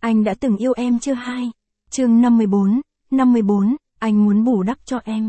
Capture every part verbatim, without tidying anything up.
Anh đã từng yêu em chưa hai? Chương năm mươi bốn, năm mươi bốn, anh muốn bù đắp cho em.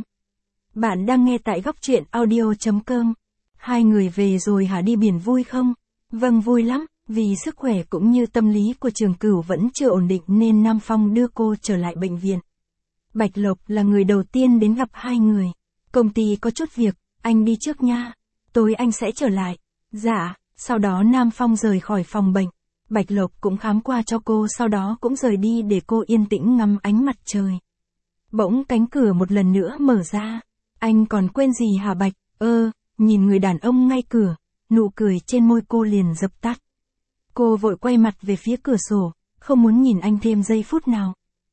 Bạn đang nghe tại góc truyện audio chấm com. Hai người về rồi hả, đi biển vui không? Vâng, vui lắm, vì sức khỏe cũng như tâm lý của Trường Cửu vẫn chưa ổn định nên Nam Phong đưa cô trở lại bệnh viện. Bạch Lộc là người đầu tiên đến gặp hai người. Công ty có chút việc, anh đi trước nha. Tối anh sẽ trở lại. Dạ, sau đó Nam Phong rời khỏi phòng bệnh. Bạch Lộc cũng khám qua cho cô, sau đó cũng rời đi để cô yên tĩnh ngắm ánh mặt trời. Bỗng cánh cửa một lần nữa mở ra. Anh còn quên gì hả Bạch? Ơ, nhìn người đàn ông ngay cửa, nụ cười trên môi cô liền dập tắt. Cô vội quay mặt về phía cửa sổ, không muốn nhìn anh thêm giây phút nào.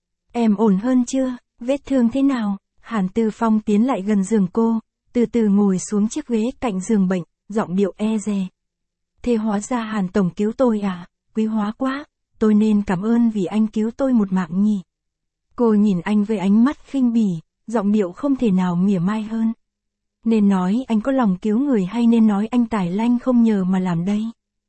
Em ổn hơn chưa? Vết thương thế nào? Hàn Tư Phong tiến lại gần giường cô, từ từ ngồi xuống chiếc ghế cạnh giường bệnh, giọng điệu e dè. Thế hóa ra Hàn Tổng cứu tôi à? Quý hóa quá, tôi nên cảm ơn vì anh cứu tôi một mạng nhỉ. Cô nhìn anh với ánh mắt khinh bỉ, giọng điệu không thể nào mỉa mai hơn. Nên nói anh có lòng cứu người hay nên nói anh tài lanh không nhờ mà làm đây?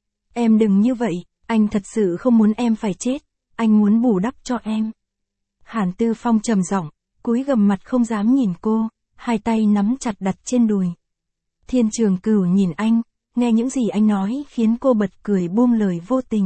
Em đừng như vậy, anh thật sự không muốn em phải chết, anh muốn bù đắp cho em. Hàn Tư Phong trầm giọng, cúi gằm mặt không dám nhìn cô, hai tay nắm chặt đặt trên đùi. Thiên Trường Cửu nhìn anh, nghe những gì anh nói khiến cô bật cười buông lời vô tình.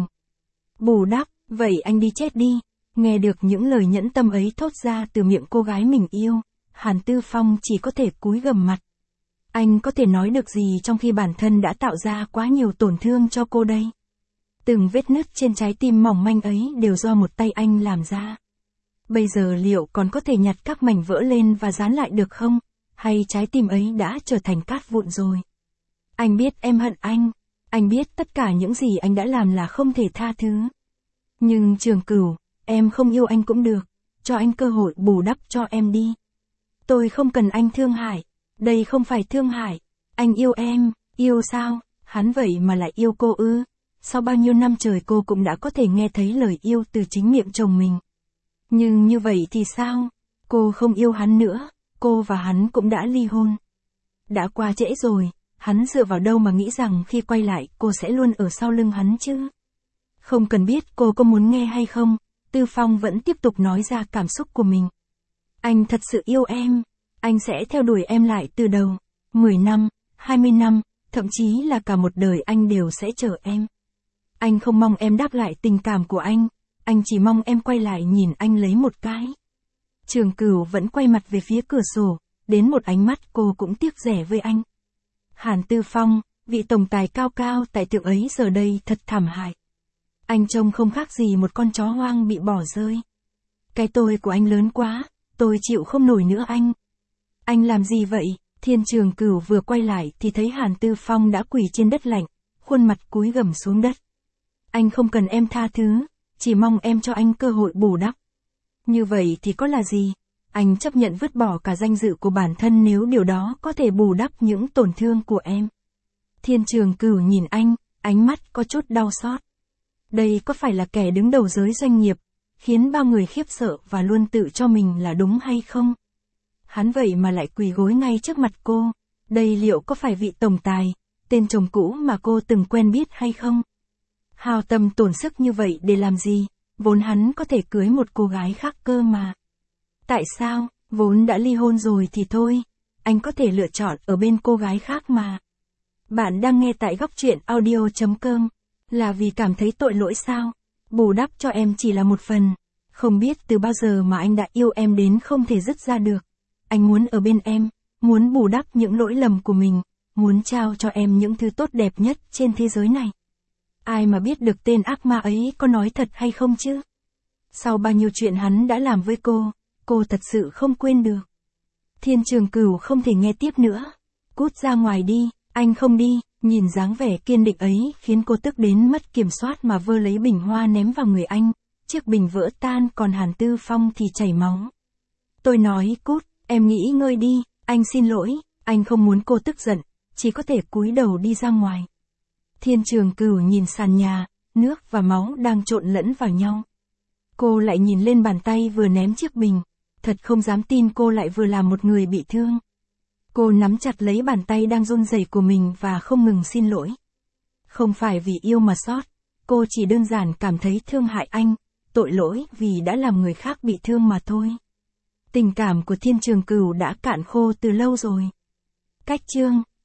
Bù đắp, vậy anh đi chết đi. Nghe được những lời nhẫn tâm ấy thốt ra từ miệng cô gái mình yêu, Hàn Tư Phong chỉ có thể cúi gằm mặt. Anh có thể nói được gì trong khi bản thân đã tạo ra quá nhiều tổn thương cho cô đây? Từng vết nứt trên trái tim mỏng manh ấy đều do một tay anh làm ra. Bây giờ liệu còn có thể nhặt các mảnh vỡ lên và dán lại được không? Hay trái tim ấy đã trở thành cát vụn rồi? Anh biết em hận anh. Anh biết tất cả những gì anh đã làm là không thể tha thứ. Nhưng Trường Cửu, em không yêu anh cũng được. Cho anh cơ hội bù đắp cho em đi. Tôi không cần anh thương hại. Đây không phải thương hại. Anh yêu em. Yêu sao? Hắn vậy mà lại yêu cô ư? Sau bao nhiêu năm trời cô cũng đã có thể nghe thấy lời yêu từ chính miệng chồng mình. Nhưng như vậy thì sao? Cô không yêu hắn nữa. Cô và hắn cũng đã ly hôn. Đã qua trễ rồi. Hắn dựa vào đâu mà nghĩ rằng khi quay lại cô sẽ luôn ở sau lưng hắn chứ? Không cần biết cô có muốn nghe hay không, Tư Phong vẫn tiếp tục nói ra cảm xúc của mình. Anh thật sự yêu em, anh sẽ theo đuổi em lại từ đầu, mười năm, hai mươi năm, thậm chí là cả một đời anh đều sẽ chờ em. Anh không mong em đáp lại tình cảm của anh, anh chỉ mong em quay lại nhìn anh lấy một cái. Trường Cửu vẫn quay mặt về phía cửa sổ, đến một ánh mắt cô cũng tiếc rẻ với anh. Hàn Tư Phong, vị tổng tài cao cao tại thượng ấy giờ đây thật thảm hại. Anh trông không khác gì một con chó hoang bị bỏ rơi. Cái tôi của anh lớn quá, tôi chịu không nổi nữa anh. Anh làm gì vậy? Thiên Trường Cửu vừa quay lại thì thấy Hàn Tư Phong đã quỳ trên đất lạnh, khuôn mặt cúi gằm xuống đất. Anh không cần em tha thứ, chỉ mong em cho anh cơ hội bù đắp. Như vậy thì có là gì? Anh chấp nhận vứt bỏ cả danh dự của bản thân nếu điều đó có thể bù đắp những tổn thương của em. Thiên Trường Cửu nhìn anh, ánh mắt có chút đau xót. Đây có phải là kẻ đứng đầu giới doanh nghiệp, khiến bao người khiếp sợ và luôn tự cho mình là đúng hay không? Hắn vậy mà lại quỳ gối ngay trước mặt cô, đây liệu có phải vị tổng tài, tên chồng cũ mà cô từng quen biết hay không? Hao tâm tổn sức như vậy để làm gì? Vốn hắn có thể cưới một cô gái khác cơ mà. Tại sao? Vốn đã ly hôn rồi thì thôi, anh có thể lựa chọn ở bên cô gái khác mà. Bạn đang nghe tại góc truyện audio chấm com. Là vì cảm thấy tội lỗi sao? Bù đắp cho em chỉ là một phần. Không biết từ bao giờ mà anh đã yêu em đến không thể dứt ra được. Anh muốn ở bên em, muốn bù đắp những lỗi lầm của mình, muốn trao cho em những thứ tốt đẹp nhất trên thế giới này. Ai mà biết được tên ác ma ấy có nói thật hay không chứ? Sau bao nhiêu chuyện hắn đã làm với cô, cô thật sự không quên được. Thiên Trường Cửu không thể nghe tiếp nữa. Cút ra ngoài đi, anh không đi. Nhìn dáng vẻ kiên định ấy khiến cô tức đến mất kiểm soát mà vơ lấy bình hoa ném vào người anh. Chiếc bình vỡ tan còn Hàn Tư Phong thì chảy máu. Tôi nói cút, em nghĩ ngơi đi, anh xin lỗi, anh không muốn cô tức giận, chỉ có thể cúi đầu đi ra ngoài. Thiên Trường Cửu nhìn sàn nhà, nước và máu đang trộn lẫn vào nhau. Cô lại nhìn lên bàn tay vừa ném chiếc bình, thật không dám tin cô lại vừa làm một người bị thương. Cô nắm chặt lấy bàn tay đang run rẩy của mình và không ngừng xin lỗi. Không phải vì yêu mà xót, cô chỉ đơn giản cảm thấy thương hại anh, tội lỗi vì đã làm người khác bị thương mà thôi. Tình cảm của Thiên Trường Cửu đã cạn khô từ lâu rồi. Cách chương